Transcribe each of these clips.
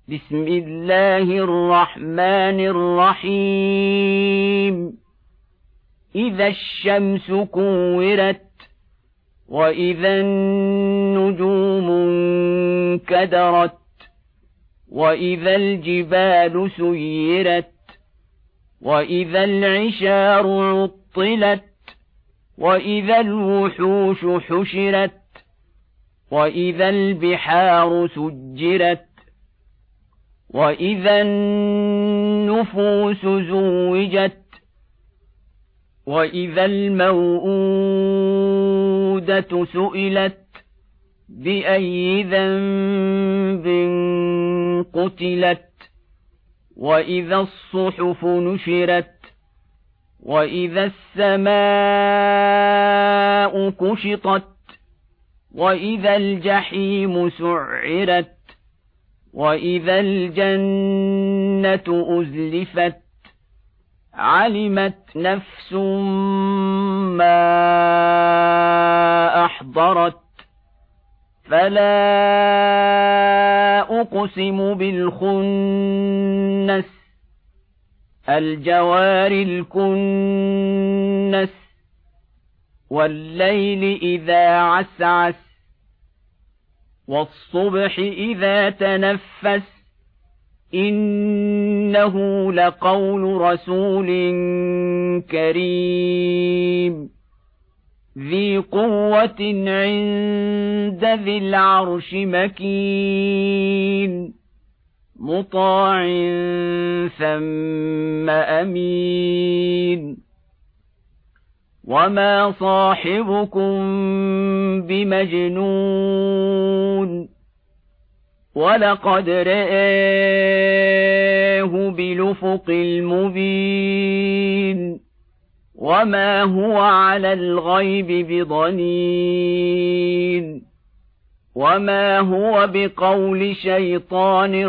بسم الله الرحمن الرحيم إذا الشمس كورت وإذا النجوم انكدرت وإذا الجبال سيرت وإذا العشار عطلت وإذا الوحوش حشرت وإذا البحار سجرت وإذا النفوس زوجت وإذا الموءودة سئلت بأي ذنب قتلت وإذا الصحف نشرت وإذا السماء كشطت وإذا الجحيم سعرت وإذا الجنة أزلفت علمت نفس ما أحضرت فلا أقسم بالخنس الجوار الكنس والليل إذا عسعس والصبح إذا تنفس إنه لقول رسول كريم ذي قوة عند ذي العرش مكين مطاع ثم أمين وما صاحبكم بمجنون ولقد رآه بالأفق المبين وما هو على الغيب بضنين وما هو بقول شيطان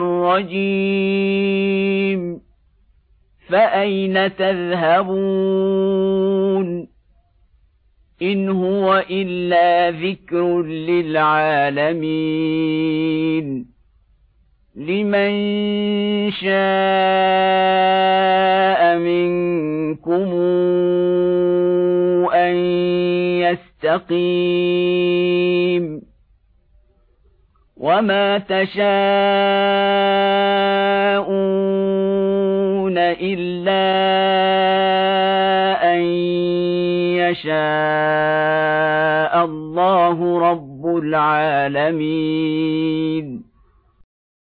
رجيم فأين تذهبون إن هو إلا ذكر للعالمين لمن شاء منكم أن يستقيم وما تشاءون إلا أن يشاء الله رب العالمين